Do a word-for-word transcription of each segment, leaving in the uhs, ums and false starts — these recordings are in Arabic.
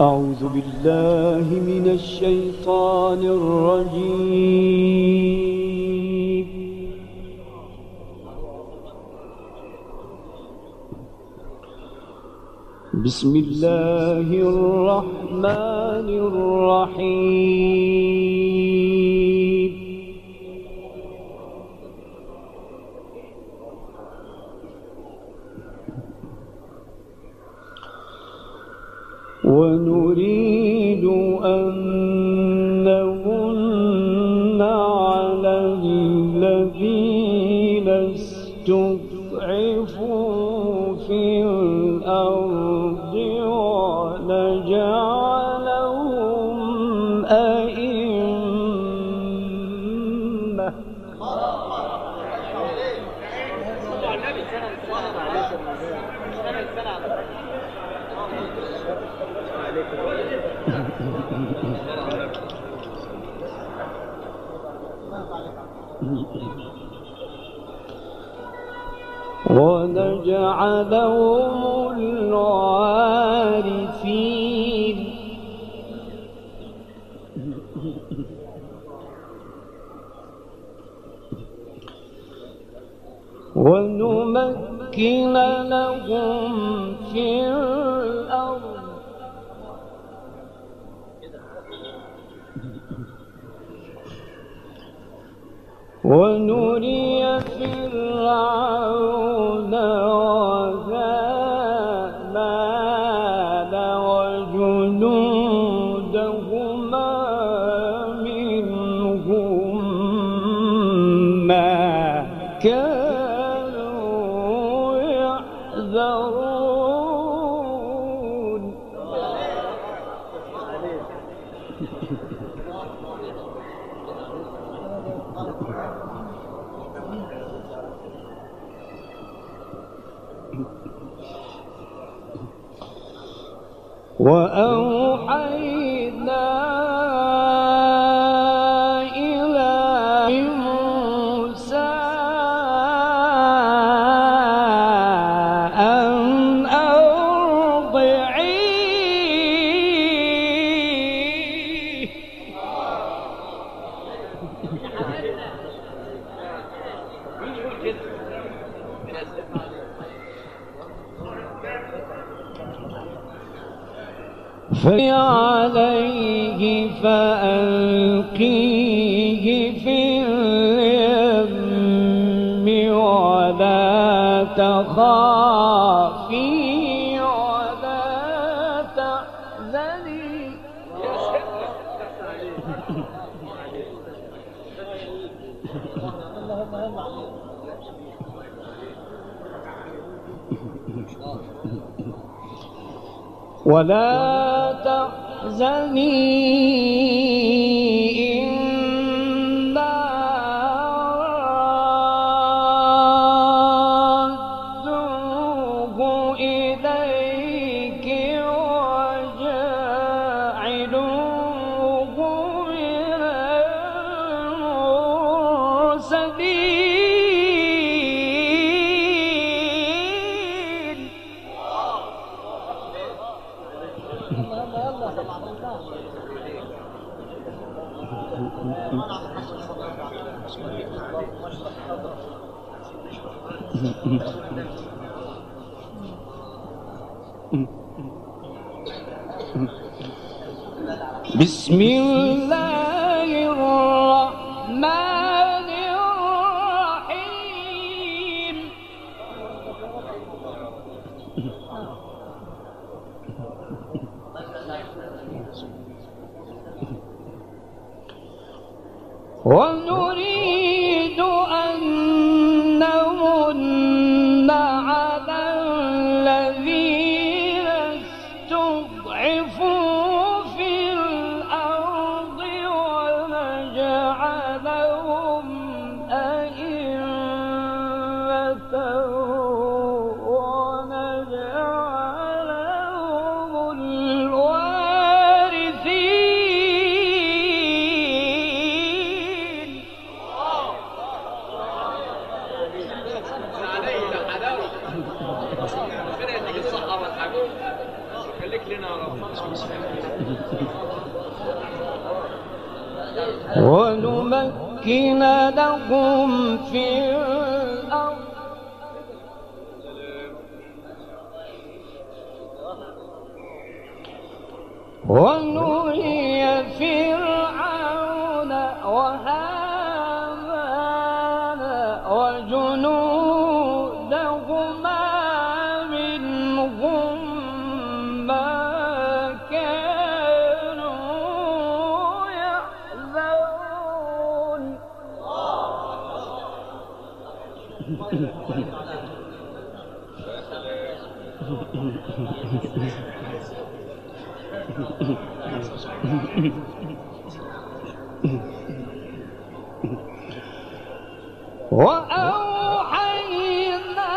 أعوذ بالله من الشيطان الرجيم. بسم الله الرحمن الرحيم. ونريد أن نمن على الذين استضعفوا في الأرض ونجعلهم أئمة ونجعلهم الوارثين ونمكن لهم في الأرض ونري فرعون وهامان وجنودهما منهم ما كانوا يحذرون. وأوحينا إلى موسى أن أرضعيه فعليه فألقيه في اليم ولا تخافي ولا تحزني ولا تحزني إنا رادوه إليك وجاعلوه من المرسلين. بسم الله الرحمن الرحيم. ونريد أن نمن على الذين استضعفوا في الأرض ونجعلهم أئمة ونجعلهم الوارثين. ربنا يديك الصحة والعافية. خليك لنا يا رب. ونمكن لهم في الأرض ونري فرعون وهامان وجنودهما منهم ما كانوا يحذرون. وأوحينا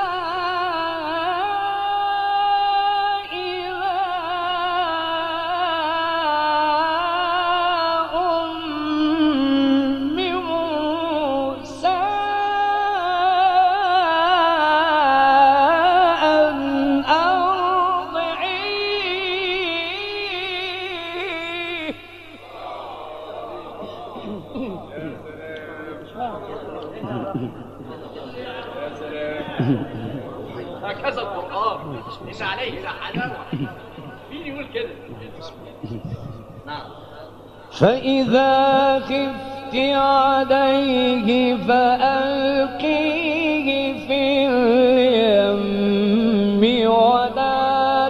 إلى أم موسى أن أرضعيه. هكذا القرآن ليس عليه لا حلاوة. مين يقول كده؟ نعم. فإذا خفت عليه فألقيه في اليم ولا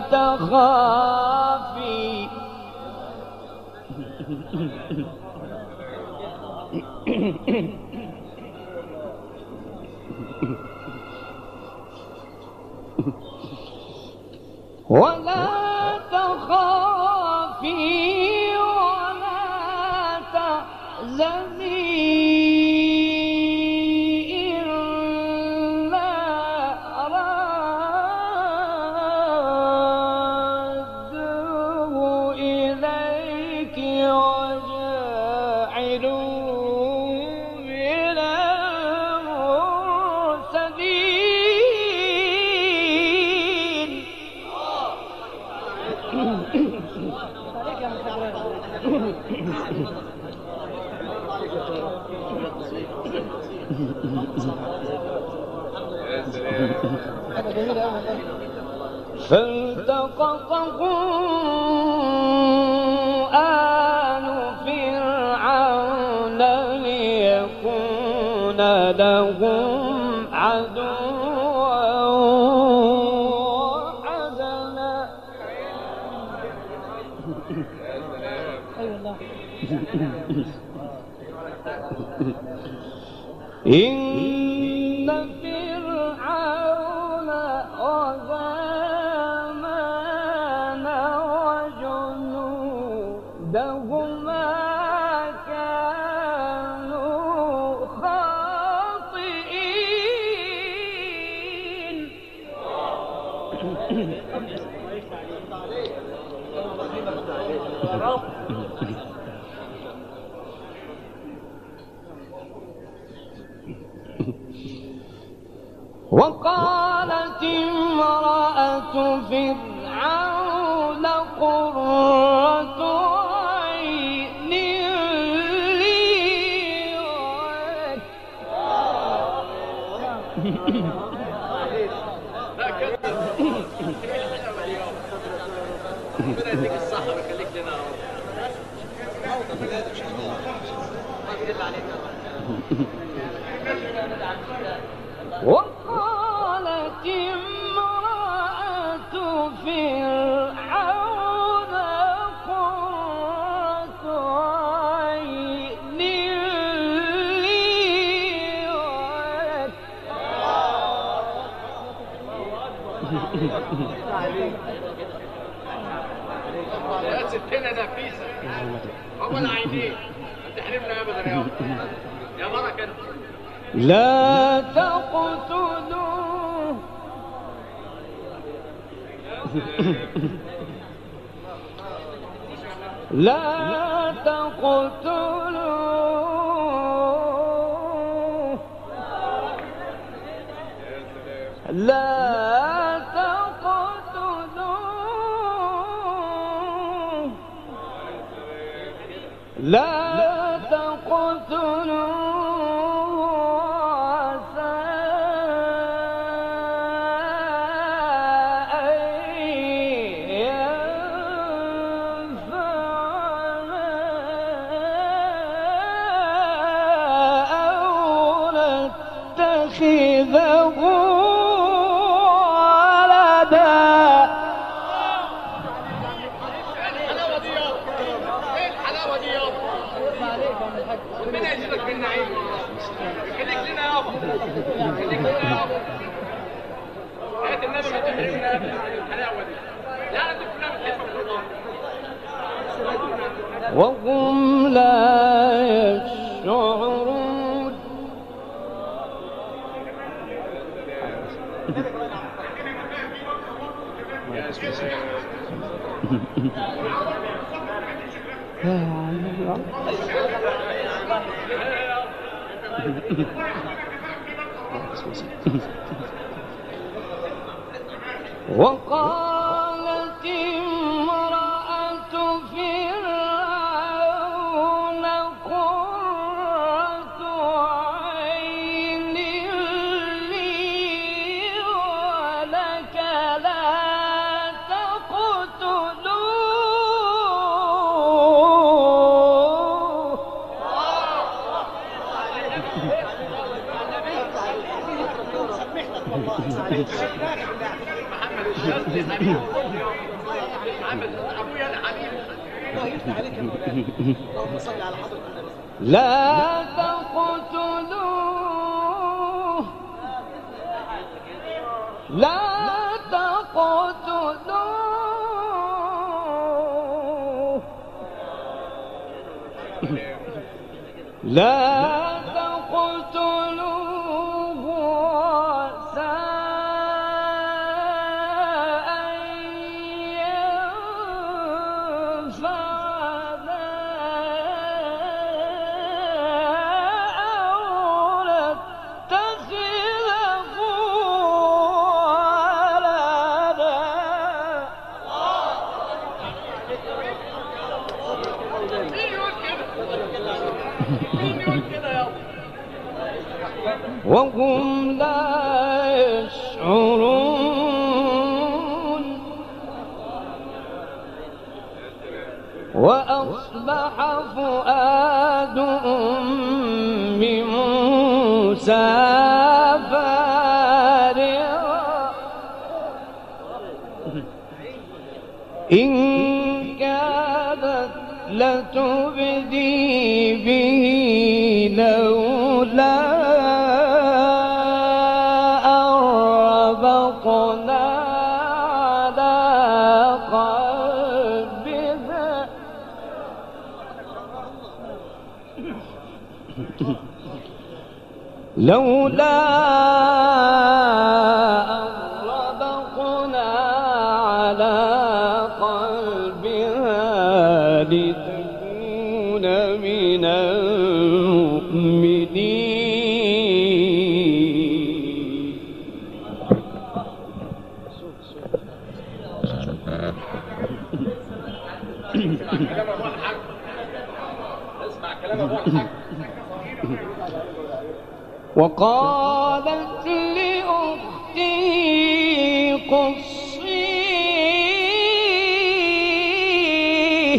تخافي. ولا تخافي ولا تحزني إلا رادوه إليك وجاعلوه من المرسلين. فالتقطه آل فرعون ليكون لهم عدوا وحزنا. إن فرعون وهامان وجنودهما كانوا خاطئين. وقالت امرأة فرعون قرة عين لي ولك. ربنا يديك الصحة ويخليك لنا يا رب. وقالت امرأة فرعون قرة عين لي ولك. يا ستنا نفيسة هو العينين ما تحرمنا ابدا يا رب. يا بركة لا تقتلوه لا تقتلوه لا تقتلوه لا تقتلوا عسى أن ينفعنا أو نتخذه ربنا يجزيك بالنعيم. خليك لنا يابا، خليك لنا يابا. آية النبي ما تحرمنا يا ابني الحلاوة دي. لا انتوا كلها بتحبوا القرآن. وهم لا يشعرون. وقالت امرأة فرعون قرة عين لي ولك لا تقتلوه محمد الشاذلي حبيبي. محمد ابويا انا حبيبي. الله يفتح عليك يا مولانا. اللهم صل على حضرة النبي. لا تقتلوه لا تقتلوه لا تقتلوه عسى أن ينفعنا أو نتخذه ولدا. مين يقول كده؟ مين يقول كده يابا؟ وهم لا يشعرون. وأصبح فؤاد أم موسى فارغا إن كادت لتبدي به لولا أن ربطنا على قلبها لولا أن ربطنا على قلبها لتكون من المؤمنين. اسمع كلام ابو الحاج. اسمع كلام ابو الحاج. وقالت لأختي قصيه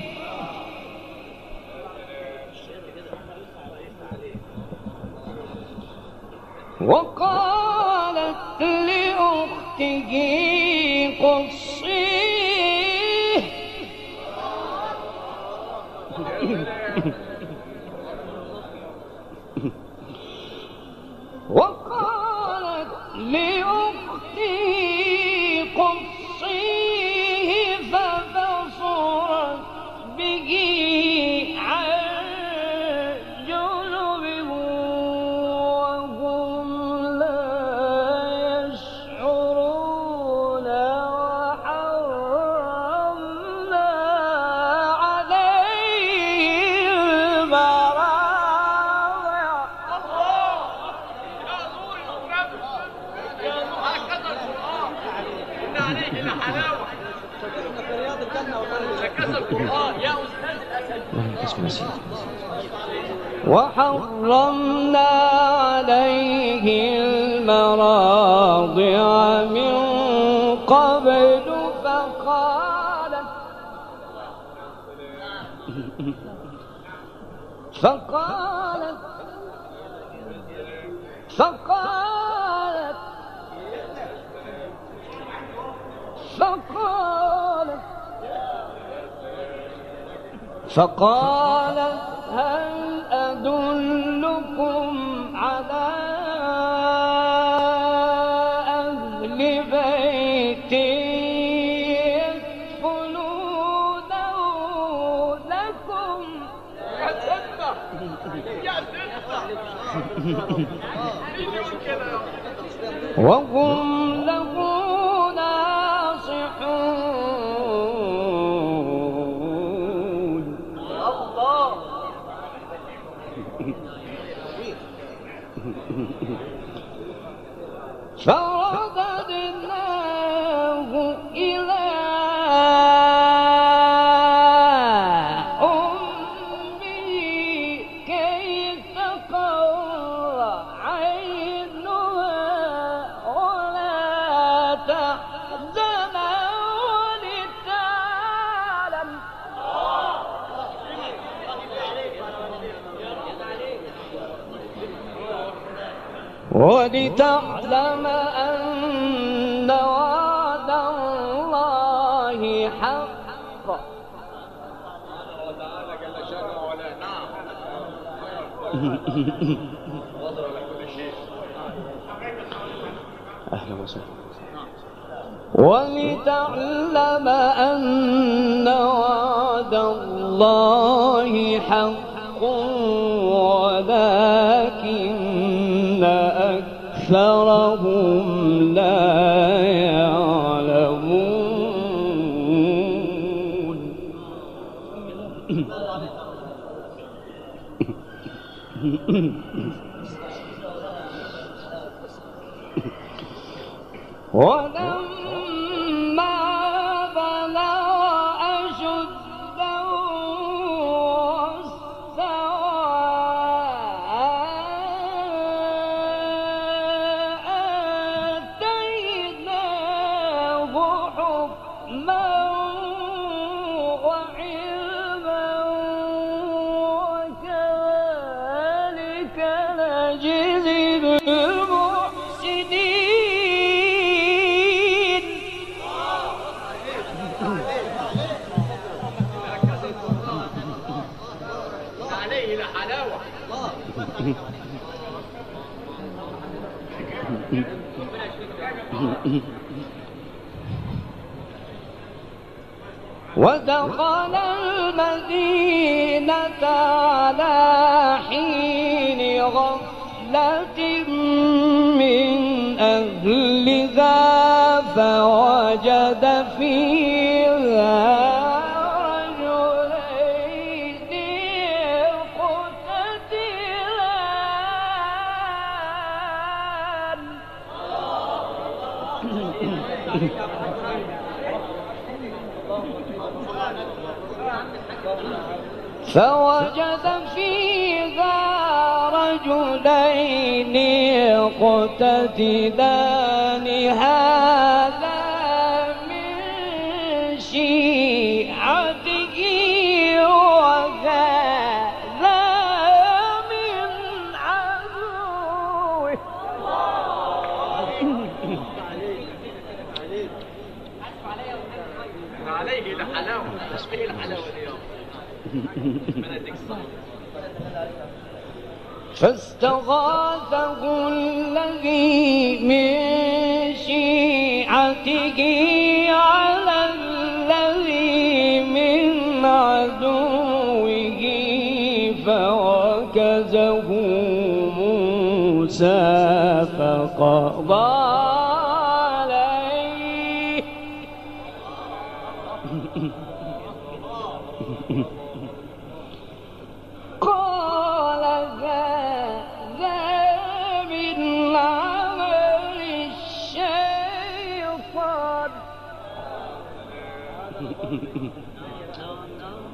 وقالت لأخته قصيه وقالت لأخته قصيه فبصرت به عن جنب وهم لا يشعرون. وحرمنا عليه يا أستاذ الأسد. وحرمنا عليه المراضع من قبل فقالت فقالت فقالت فقالت فقالت هل أدلكم على أهل بيت يكفلونه لكم يا ستة يا ستة مين يقول كده؟ وهم له ناصحون. الله فرددناه إلى أمه كي تقر عينها ولا تحزن ولتعلم ولتعلم أن وعد الله حق. وتعالى جل شأنه ولا نعم قادر على كل شيء. أهلا وسهلا. ولتعلم أن وعد الله حق ولكن أكثرهم لا يعلمون. ولما بلغ أشده آتيناه حكما وعلما وكذلك نجزي المحسنين. عليه لحلاوة. ودخل المدينة على حين غفلة من أهلها فوجد فيها رجلين يقتتلان فوجد فيها رجلين يقتتلان هذا من شيعته وهذا من عدوه. عليه لحلاوة. ايه الحلاوة دي يا فاستغاثه الذي من شيعته على الذي من عدوه فوكزه موسى فقضى عليه قال هذا من عمل الشيطان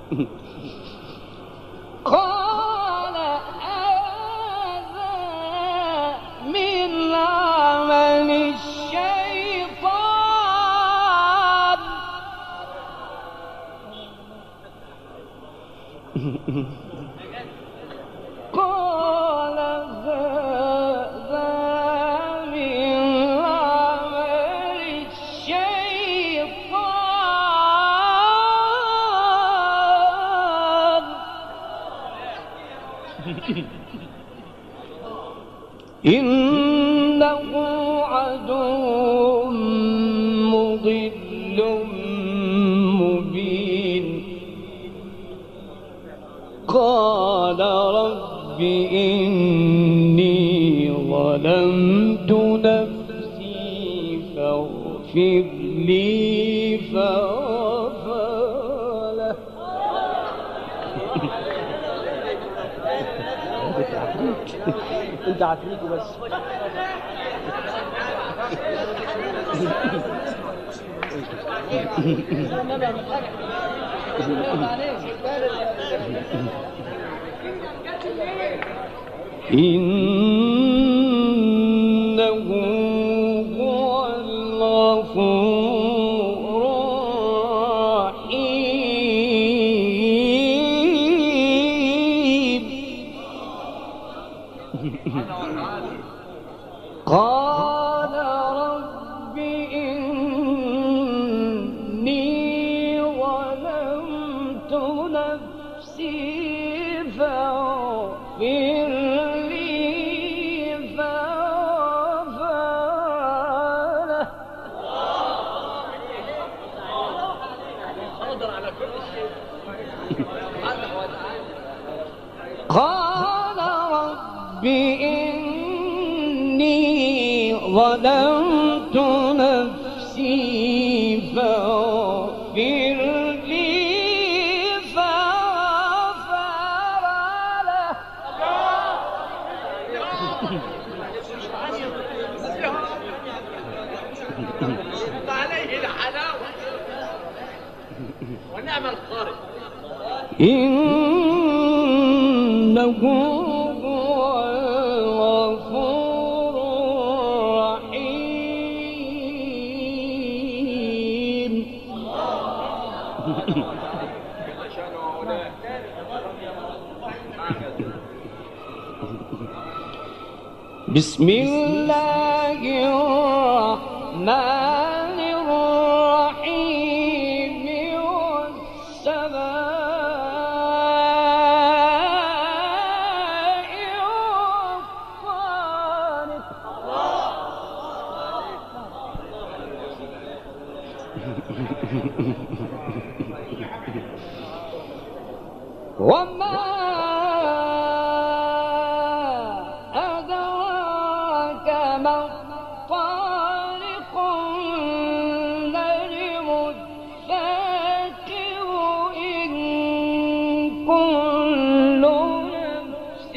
قال هذا من عمل الشيطان قال هذا من عمل الشيطان إنه عدو مضل مبين قال رب إني ظلمت نفسي فاغفر لي فغفر له. انت عفريت وبس. إنه هو الغفور الرحيم. قال رب إني ظلمت نفسي فاغفر لي فغفر له. قال رب إني ظلمت نفسي فاغفر لي فغفر له. عليه الحلاوة ونعم القارئ. إنه هو الغفور الرحيم. بسم الله الرحمن الرحيم والسماء والطارق. وما أدراك ما الطارق النجم الثاقب إن كل نفس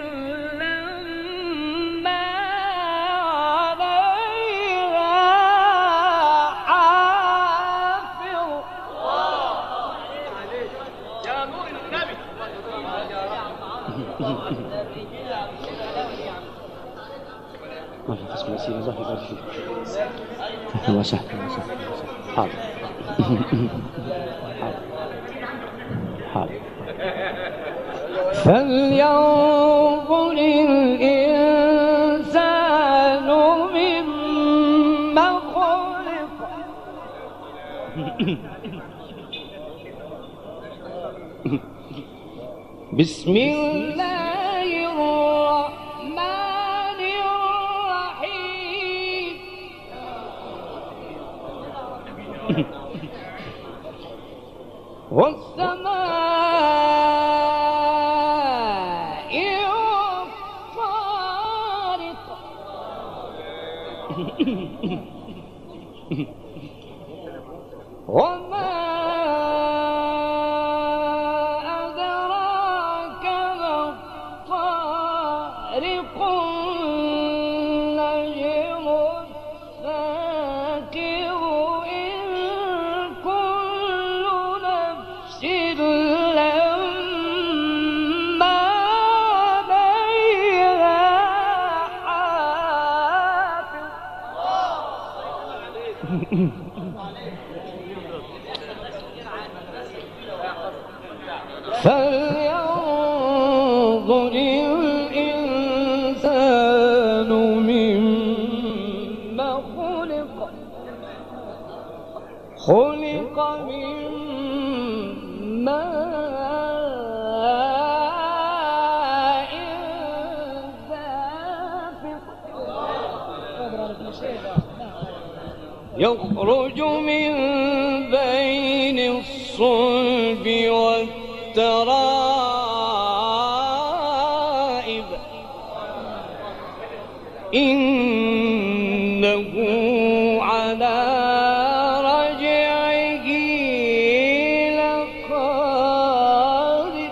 لما عليها حافظ. يا نور النبي. مرحبا بسم الله الله يبارك فيك. اهلا وسهلا حاضر حاضر. فلينظر الإنسان مما خلق. بسم الله الرحمن الرحيم. والسماء والطارق. وما أدراك ما الطارق النجم الثاقب إن كل نفس يخرج من بين الصلب والترائب إنه على رجعه لقادر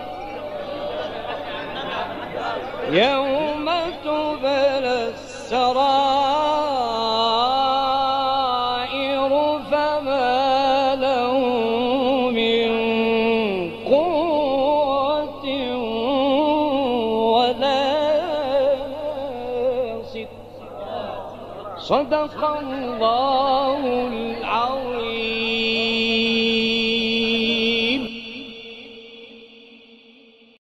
يوم تبلى السرائر فما له من قوة ولا ناصر صدق الله العظيم.